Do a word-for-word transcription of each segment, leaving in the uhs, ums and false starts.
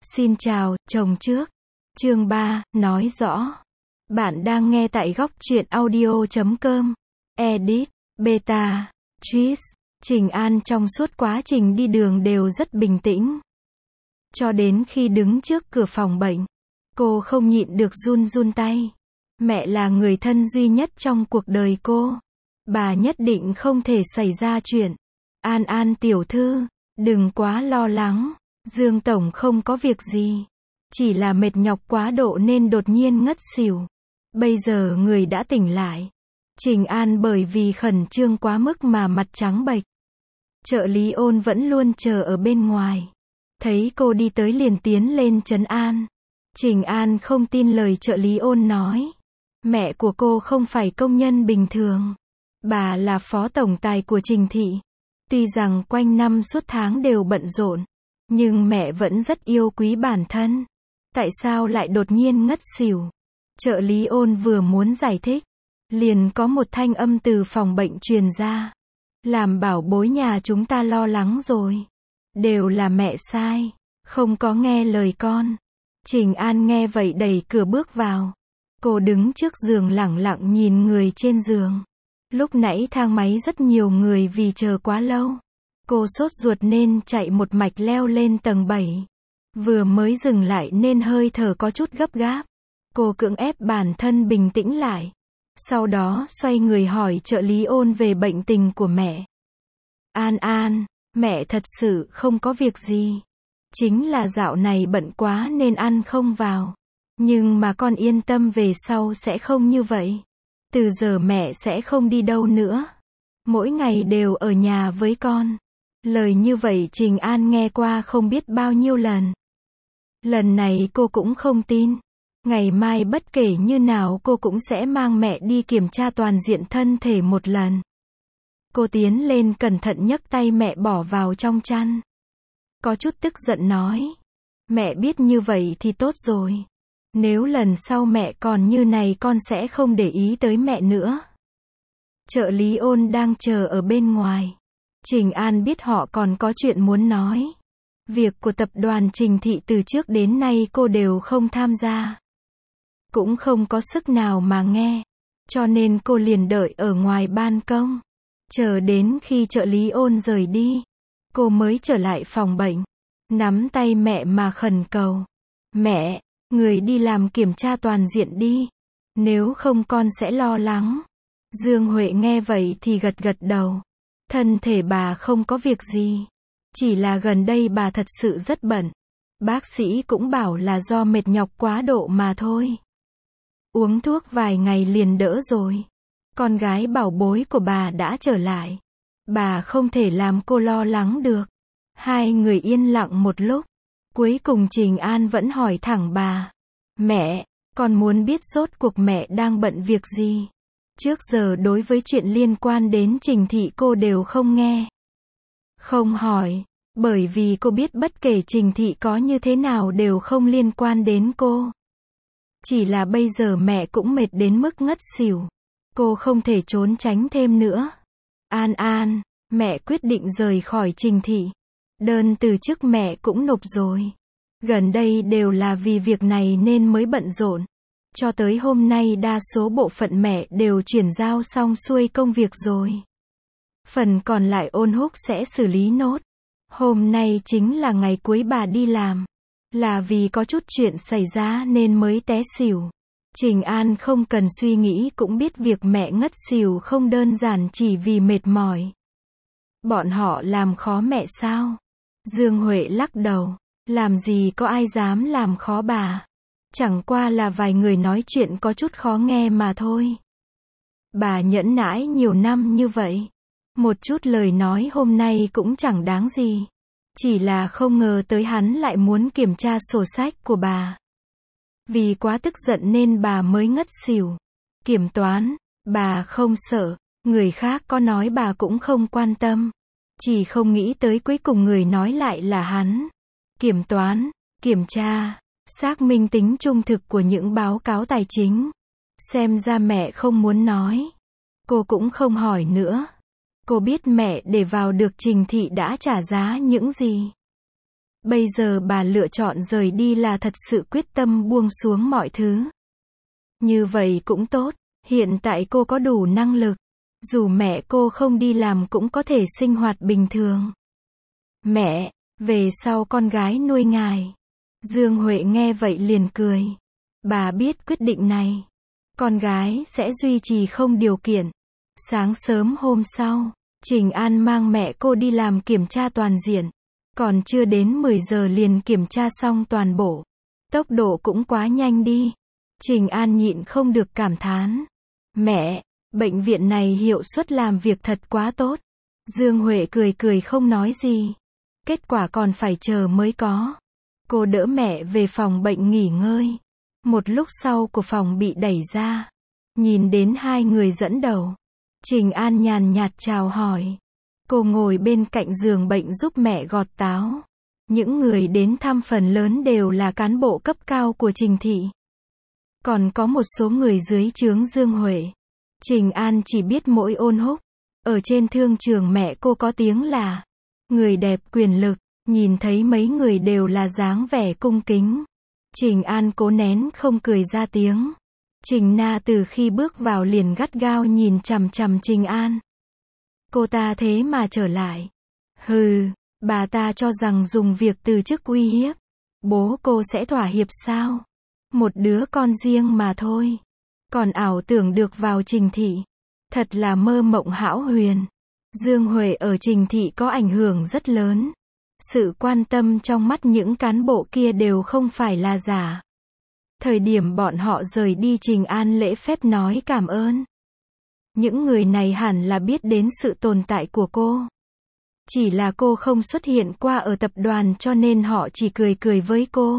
Xin chào, chồng trước. Chương ba, nói rõ. Bạn đang nghe tại góc truyện audio chấm com. Edit, Beta, Cheese. Trình An trong suốt quá trình đi đường đều rất bình tĩnh. Cho đến khi đứng trước cửa phòng bệnh, cô không nhịn được run run tay. Mẹ là người thân duy nhất trong cuộc đời cô. Bà nhất định không thể xảy ra chuyện. An An tiểu thư, đừng quá lo lắng. Dương Tổng không có việc gì. Chỉ là mệt nhọc quá độ nên đột nhiên ngất xỉu. Bây giờ người đã tỉnh lại. Trình An bởi vì khẩn trương quá mức mà mặt trắng bệch. Trợ lý Ôn vẫn luôn chờ ở bên ngoài. Thấy cô đi tới liền tiến lên trấn an. Trình An không tin lời trợ lý Ôn nói. Mẹ của cô không phải công nhân bình thường. Bà là phó tổng tài của Trình thị. Tuy rằng quanh năm suốt tháng đều bận rộn, nhưng mẹ vẫn rất yêu quý bản thân. Tại sao lại đột nhiên ngất xỉu? Trợ lý Ôn vừa muốn giải thích, liền có một thanh âm từ phòng bệnh truyền ra. Làm bảo bối nhà chúng ta lo lắng rồi. Đều là mẹ sai, không có nghe lời con. Trình An nghe vậy đẩy cửa bước vào. Cô đứng trước giường lẳng lặng nhìn người trên giường. Lúc nãy thang máy rất nhiều người vì chờ quá lâu. Cô sốt ruột nên chạy một mạch leo lên tầng bảy. Vừa mới dừng lại nên hơi thở có chút gấp gáp. Cô cưỡng ép bản thân bình tĩnh lại. Sau đó xoay người hỏi trợ lý Ôn về bệnh tình của mẹ. An An, mẹ thật sự không có việc gì. Chính là dạo này bận quá nên ăn không vào. Nhưng mà con yên tâm về sau sẽ không như vậy. Từ giờ mẹ sẽ không đi đâu nữa. Mỗi ngày đều ở nhà với con. Lời như vậy Trình An nghe qua không biết bao nhiêu lần. Lần này cô cũng không tin. Ngày mai bất kể như nào cô cũng sẽ mang mẹ đi kiểm tra toàn diện thân thể một lần. Cô tiến lên cẩn thận nhấc tay mẹ bỏ vào trong chăn. Có chút tức giận nói. Mẹ biết như vậy thì tốt rồi. Nếu lần sau mẹ còn như này con sẽ không để ý tới mẹ nữa. Trợ lý Ôn đang chờ ở bên ngoài. Trình An biết họ còn có chuyện muốn nói. Việc của tập đoàn Trình thị từ trước đến nay cô đều không tham gia. Cũng không có sức nào mà nghe. Cho nên cô liền đợi ở ngoài ban công. Chờ đến khi trợ lý Ôn rời đi. Cô mới trở lại phòng bệnh. Nắm tay mẹ mà khẩn cầu. Mẹ, người đi làm kiểm tra toàn diện đi. Nếu không con sẽ lo lắng. Dương Huệ nghe vậy thì gật gật đầu. Thân thể bà không có việc gì. Chỉ là gần đây bà thật sự rất bận. Bác sĩ cũng bảo là do mệt nhọc quá độ mà thôi. Uống thuốc vài ngày liền đỡ rồi. Con gái bảo bối của bà đã trở lại. Bà không thể làm cô lo lắng được. Hai người yên lặng một lúc. Cuối cùng Trình An vẫn hỏi thẳng bà. Mẹ, con muốn biết rốt cuộc mẹ đang bận việc gì? Trước giờ đối với chuyện liên quan đến Trình thị cô đều không nghe. Không hỏi, bởi vì cô biết bất kể Trình thị có như thế nào đều không liên quan đến cô. Chỉ là bây giờ mẹ cũng mệt đến mức ngất xỉu. Cô không thể trốn tránh thêm nữa. An An, mẹ quyết định rời khỏi Trình thị. Đơn từ chức mẹ cũng nộp rồi. Gần đây đều là vì việc này nên mới bận rộn. Cho tới hôm nay đa số bộ phận mẹ đều chuyển giao xong xuôi công việc rồi. Phần còn lại Ôn Húc sẽ xử lý nốt. Hôm nay chính là ngày cuối bà đi làm. Là vì có chút chuyện xảy ra nên mới té xỉu. Trình An không cần suy nghĩ cũng biết việc mẹ ngất xỉu không đơn giản chỉ vì mệt mỏi. Bọn họ làm khó mẹ sao? Dương Huệ lắc đầu. Làm gì có ai dám làm khó bà. Chẳng qua là vài người nói chuyện có chút khó nghe mà thôi. Bà nhẫn nại nhiều năm như vậy. Một chút lời nói hôm nay cũng chẳng đáng gì. Chỉ là không ngờ tới hắn lại muốn kiểm tra sổ sách của bà. Vì quá tức giận nên bà mới ngất xỉu. Kiểm toán, bà không sợ. Người khác có nói bà cũng không quan tâm. Chỉ không nghĩ tới cuối cùng người nói lại là hắn. Kiểm toán, kiểm tra, xác minh tính trung thực của những báo cáo tài chính. Xem ra mẹ không muốn nói. Cô cũng không hỏi nữa. Cô biết mẹ để vào được Trình thị đã trả giá những gì. Bây giờ bà lựa chọn rời đi là thật sự quyết tâm buông xuống mọi thứ. Như vậy cũng tốt, hiện tại cô có đủ năng lực. Dù mẹ cô không đi làm cũng có thể sinh hoạt bình thường. Mẹ, về sau con gái nuôi ngài. Dương Huệ nghe vậy liền cười. Bà biết quyết định này. Con gái sẽ duy trì không điều kiện. Sáng sớm hôm sau, Trình An mang mẹ cô đi làm kiểm tra toàn diện. Còn chưa đến mười giờ liền kiểm tra xong toàn bộ. Tốc độ cũng quá nhanh đi. Trình An nhịn không được cảm thán. Mẹ, bệnh viện này hiệu suất làm việc thật quá tốt. Dương Huệ cười cười không nói gì. Kết quả còn phải chờ mới có. Cô đỡ mẹ về phòng bệnh nghỉ ngơi. Một lúc sau của phòng bị đẩy ra. Nhìn đến hai người dẫn đầu. Trình An nhàn nhạt chào hỏi. Cô ngồi bên cạnh giường bệnh giúp mẹ gọt táo. Những người đến thăm phần lớn đều là cán bộ cấp cao của Trình thị. Còn có một số người dưới trướng Dương Huệ. Trình An chỉ biết mỗi Ôn Húc. Ở trên thương trường mẹ cô có tiếng là người đẹp quyền lực. Nhìn thấy mấy người đều là dáng vẻ cung kính. Trình An cố nén không cười ra tiếng. Trình Na từ khi bước vào liền gắt gao nhìn chằm chằm Trình An. Cô ta thế mà trở lại. Hừ, bà ta cho rằng dùng việc từ chức uy hiếp. Bố cô sẽ thỏa hiệp sao? Một đứa con riêng mà thôi. Còn ảo tưởng được vào Trình thị. Thật là mơ mộng hão huyền. Dương Huệ ở Trình thị có ảnh hưởng rất lớn. Sự quan tâm trong mắt những cán bộ kia đều không phải là giả. Thời điểm bọn họ rời đi, Trình An lễ phép nói cảm ơn. Những người này hẳn là biết đến sự tồn tại của cô. Chỉ là cô không xuất hiện qua ở tập đoàn cho nên họ chỉ cười cười với cô.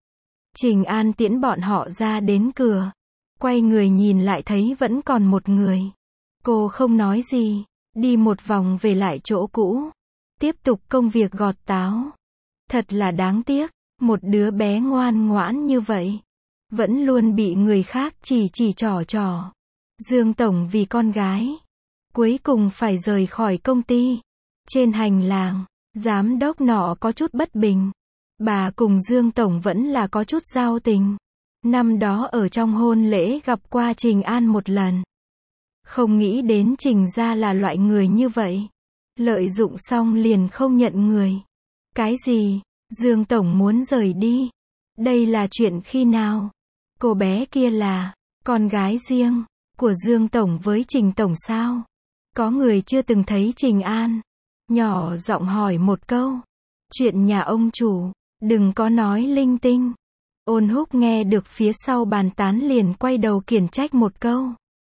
Trình An tiễn bọn họ ra đến cửa. Quay người nhìn lại thấy vẫn còn một người. Cô không nói gì. Đi một vòng về lại chỗ cũ. Tiếp tục công việc gọt táo. Thật là đáng tiếc. Một đứa bé ngoan ngoãn như vậy. Vẫn luôn bị người khác chỉ chỉ trỏ trỏ. Dương Tổng vì con gái. Cuối cùng phải rời khỏi công ty. Trên hành lang, giám đốc nọ có chút bất bình. Bà cùng Dương Tổng vẫn là có chút giao tình. Năm đó ở trong hôn lễ gặp qua Trình An một lần. Không nghĩ đến Trình gia là loại người như vậy. Lợi dụng xong liền không nhận người. Cái gì? Dương Tổng muốn rời đi. Đây là chuyện khi nào? Cô bé kia là con gái riêng của Dương Tổng với Trình Tổng sao? Có người chưa từng thấy Trình An. Nhỏ giọng hỏi một câu. Chuyện nhà ông chủ, đừng có nói linh tinh. Ôn Húc nghe được phía sau bàn tán liền quay đầu khiển trách một câu.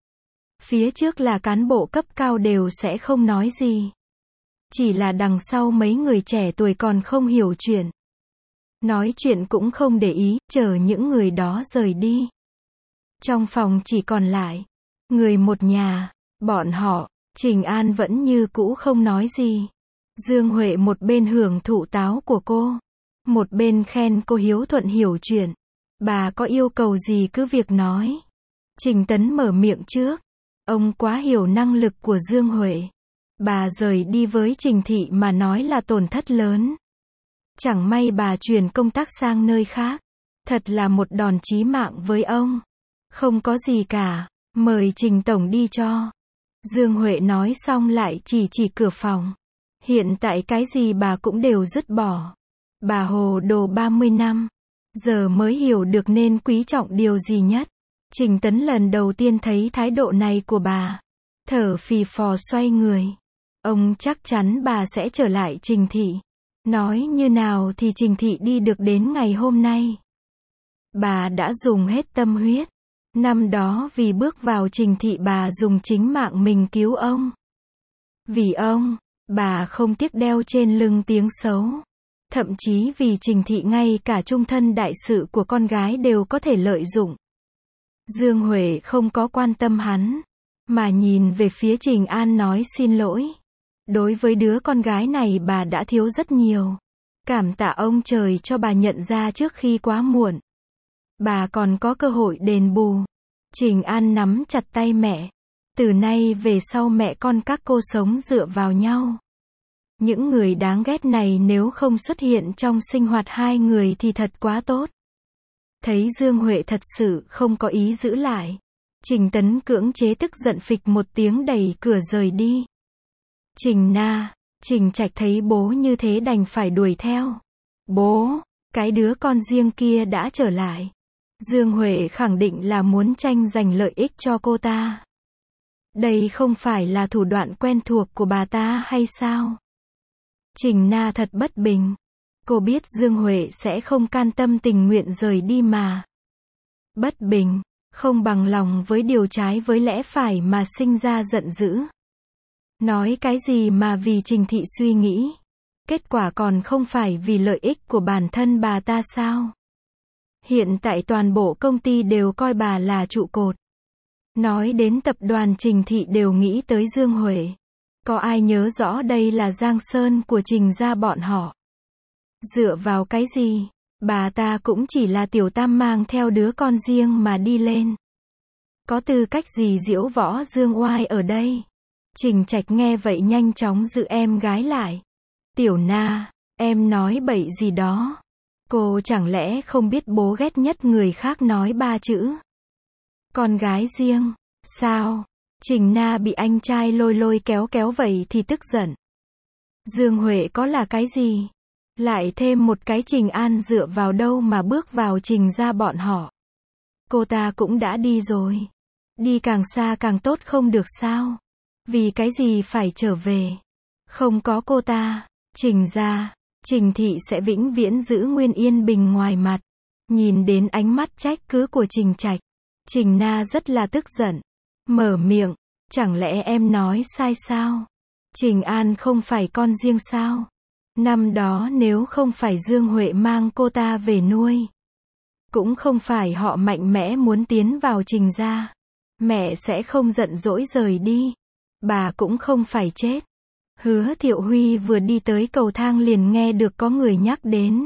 Phía trước là cán bộ cấp cao đều sẽ không nói gì. Chỉ là đằng sau mấy người trẻ tuổi còn không hiểu chuyện. Nói chuyện cũng không để ý, chờ những người đó rời đi. Trong phòng chỉ còn lại người một nhà, bọn họ. Trình An vẫn như cũ không nói gì. Dương Huệ một bên hưởng thụ táo của cô, một bên khen cô hiếu thuận hiểu chuyện. Bà có yêu cầu gì cứ việc nói. Trình Tấn mở miệng trước. Ông quá hiểu năng lực của Dương Huệ. Bà rời đi với Trình thị mà nói là tổn thất lớn. Chẳng may bà chuyển công tác sang nơi khác. Thật là một đòn chí mạng với ông. Không có gì cả, mời Trình Tổng đi cho. Dương Huệ nói xong lại chỉ chỉ cửa phòng. Hiện tại cái gì bà cũng đều dứt bỏ. Bà hồ đồ ba mươi năm. Giờ mới hiểu được nên quý trọng điều gì nhất. Trình Tấn lần đầu tiên thấy thái độ này của bà. Thở phì phò xoay người. Ông chắc chắn bà sẽ trở lại Trình thị. Nói như nào thì Trình thị đi được đến ngày hôm nay. Bà đã dùng hết tâm huyết. Năm đó vì bước vào Trình thị bà dùng chính mạng mình cứu ông. Vì ông, bà không tiếc đeo trên lưng tiếng xấu. Thậm chí vì Trình thị ngay cả trung thân đại sự của con gái đều có thể lợi dụng. Dương Huệ không có quan tâm hắn, mà nhìn về phía Trình An nói xin lỗi. Đối với đứa con gái này bà đã thiếu rất nhiều. Cảm tạ ông trời cho bà nhận ra trước khi quá muộn. Bà còn có cơ hội đền bù. Trình An nắm chặt tay mẹ. Từ nay về sau mẹ con các cô sống dựa vào nhau. Những người đáng ghét này nếu không xuất hiện trong sinh hoạt hai người thì thật quá tốt. Thấy Dương Huệ thật sự không có ý giữ lại, Trình Tấn cưỡng chế tức giận phịch một tiếng đẩy cửa rời đi. Trình Na, Trình Trạch thấy bố như thế đành phải đuổi theo. Bố, cái đứa con riêng kia đã trở lại. Dương Huệ khẳng định là muốn tranh giành lợi ích cho cô ta. Đây không phải là thủ đoạn quen thuộc của bà ta hay sao? Trình Na thật bất bình. Cô biết Dương Huệ sẽ không can tâm tình nguyện rời đi mà. Bất bình, không bằng lòng với điều trái với lẽ phải mà sinh ra giận dữ. Nói cái gì mà vì Trình Thị suy nghĩ. Kết quả còn không phải vì lợi ích của bản thân bà ta sao? Hiện tại toàn bộ công ty đều coi bà là trụ cột. Nói đến tập đoàn Trình Thị đều nghĩ tới Dương Huệ. Có ai nhớ rõ đây là Giang Sơn của Trình gia bọn họ? Dựa vào cái gì? Bà ta cũng chỉ là tiểu tam mang theo đứa con riêng mà đi lên. Có tư cách gì diễu võ dương oai ở đây? Trình Trạch nghe vậy nhanh chóng giữ em gái lại. Tiểu Na, em nói bậy gì đó? Cô chẳng lẽ không biết bố ghét nhất người khác nói ba chữ? Con gái riêng, sao? Trình Na bị anh trai lôi lôi kéo kéo vậy thì tức giận. Dương Huệ có là cái gì? Lại thêm một cái Trình An dựa vào đâu mà bước vào Trình gia bọn họ? Cô ta cũng đã đi rồi. Đi càng xa càng tốt không được sao? Vì cái gì phải trở về? Không có cô ta, Trình gia, Trình Thị sẽ vĩnh viễn giữ nguyên yên bình ngoài mặt. Nhìn đến ánh mắt trách cứ của Trình Trạch, Trình Na rất là tức giận. Mở miệng, chẳng lẽ em nói sai sao? Trình An không phải con riêng sao? Năm đó nếu không phải Dương Huệ mang cô ta về nuôi, cũng không phải họ mạnh mẽ muốn tiến vào Trình gia, mẹ sẽ không giận dỗi rời đi. Bà cũng không phải chết. Hứa Thiệu Huy vừa đi tới cầu thang liền nghe được có người nhắc đến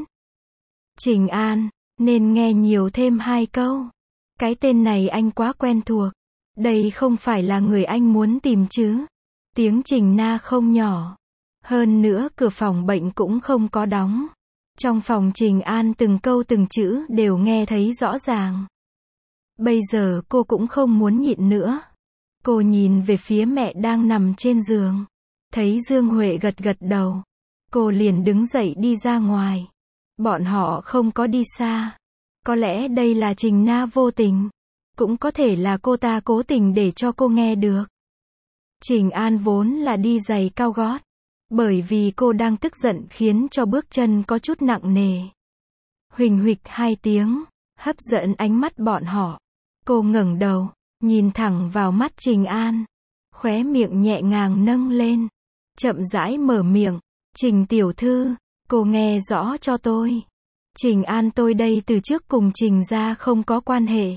Trình An, nên nghe nhiều thêm hai câu. Cái tên này anh quá quen thuộc. Đây không phải là người anh muốn tìm chứ? Tiếng Trình Na không nhỏ. Hơn nữa cửa phòng bệnh cũng không có đóng. Trong phòng Trình An từng câu từng chữ đều nghe thấy rõ ràng. Bây giờ cô cũng không muốn nhịn nữa. Cô nhìn về phía mẹ đang nằm trên giường. Thấy Dương Huệ gật gật đầu. Cô liền đứng dậy đi ra ngoài. Bọn họ không có đi xa. Có lẽ đây là Trình Na vô tình. Cũng có thể là cô ta cố tình để cho cô nghe được. Trình An vốn là đi giày cao gót. Bởi vì cô đang tức giận khiến cho bước chân có chút nặng nề. Huỳnh huỵch hai tiếng, hấp dẫn ánh mắt bọn họ. Cô ngẩng đầu, nhìn thẳng vào mắt Trình An. Khóe miệng nhẹ nhàng nâng lên. Chậm rãi mở miệng. Trình tiểu thư, cô nghe rõ cho tôi. Trình An tôi đây từ trước cùng Trình gia không có quan hệ.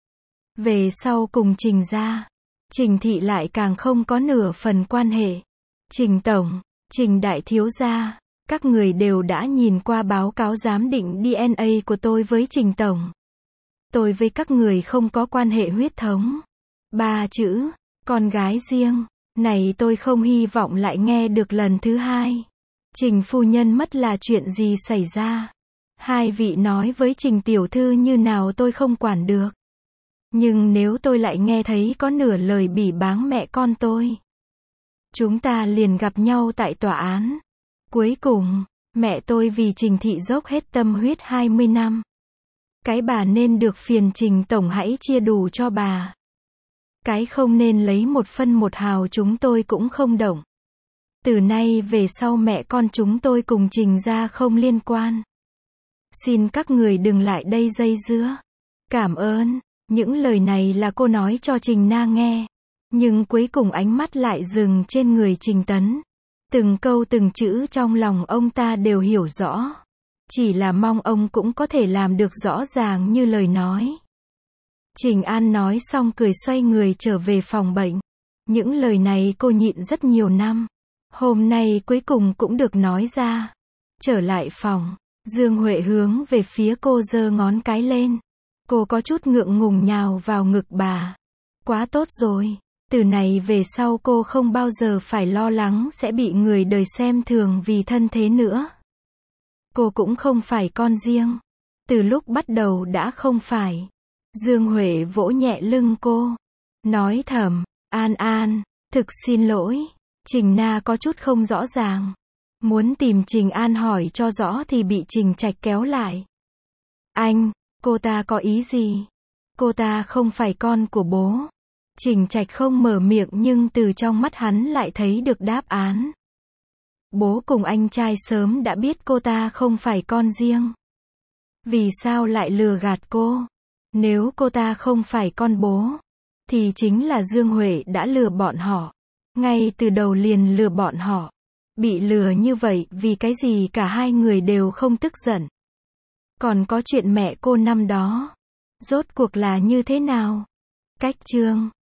Về sau cùng Trình gia, Trình Thị lại càng không có nửa phần quan hệ. Trình tổng, Trình đại thiếu gia, các người đều đã nhìn qua báo cáo giám định đê en a của tôi với Trình tổng. Tôi với các người không có quan hệ huyết thống. Ba chữ, con gái riêng, này tôi không hy vọng lại nghe được lần thứ hai. Trình phu nhân mất là chuyện gì xảy ra? Hai vị nói với Trình tiểu thư như nào tôi không quản được. Nhưng nếu tôi lại nghe thấy có nửa lời bỉ báng mẹ con tôi, chúng ta liền gặp nhau tại tòa án. Cuối cùng, mẹ tôi vì Trình Thị dốc hết tâm huyết hai mươi năm. Cái bà nên được phiền Trình tổng hãy chia đủ cho bà. Cái không nên lấy một phân một hào chúng tôi cũng không động. Từ nay về sau mẹ con chúng tôi cùng Trình gia không liên quan. Xin các người đừng lại đây dây dưa. Cảm ơn. Những lời này là cô nói cho Trình Na nghe. Nhưng cuối cùng ánh mắt lại dừng trên người Trình Tấn. Từng câu từng chữ trong lòng ông ta đều hiểu rõ. Chỉ là mong ông cũng có thể làm được rõ ràng như lời nói. Trình An nói xong cười xoay người trở về phòng bệnh. Những lời này cô nhịn rất nhiều năm. Hôm nay cuối cùng cũng được nói ra. Trở lại phòng, Dương Huệ hướng về phía cô giơ ngón cái lên. Cô có chút ngượng ngùng nhào vào ngực bà. Quá tốt rồi. Từ này về sau cô không bao giờ phải lo lắng sẽ bị người đời xem thường vì thân thế nữa. Cô cũng không phải con riêng. Từ lúc bắt đầu đã không phải. Dương Huệ vỗ nhẹ lưng cô. Nói thầm, An An, thực xin lỗi. Trình Na có chút không rõ ràng. Muốn tìm Trình An hỏi cho rõ thì bị Trình Trạch kéo lại. Anh, cô ta có ý gì? Cô ta không phải con của bố. Trình Trạch không mở miệng nhưng từ trong mắt hắn lại thấy được đáp án. Bố cùng anh trai sớm đã biết cô ta không phải con riêng. Vì sao lại lừa gạt cô? Nếu cô ta không phải con bố, thì chính là Dương Huệ đã lừa bọn họ. Ngay từ đầu liền lừa bọn họ. Bị lừa như vậy vì cái gì cả hai người đều không tức giận. Còn có chuyện mẹ cô năm đó. Rốt cuộc là như thế nào? Cách chương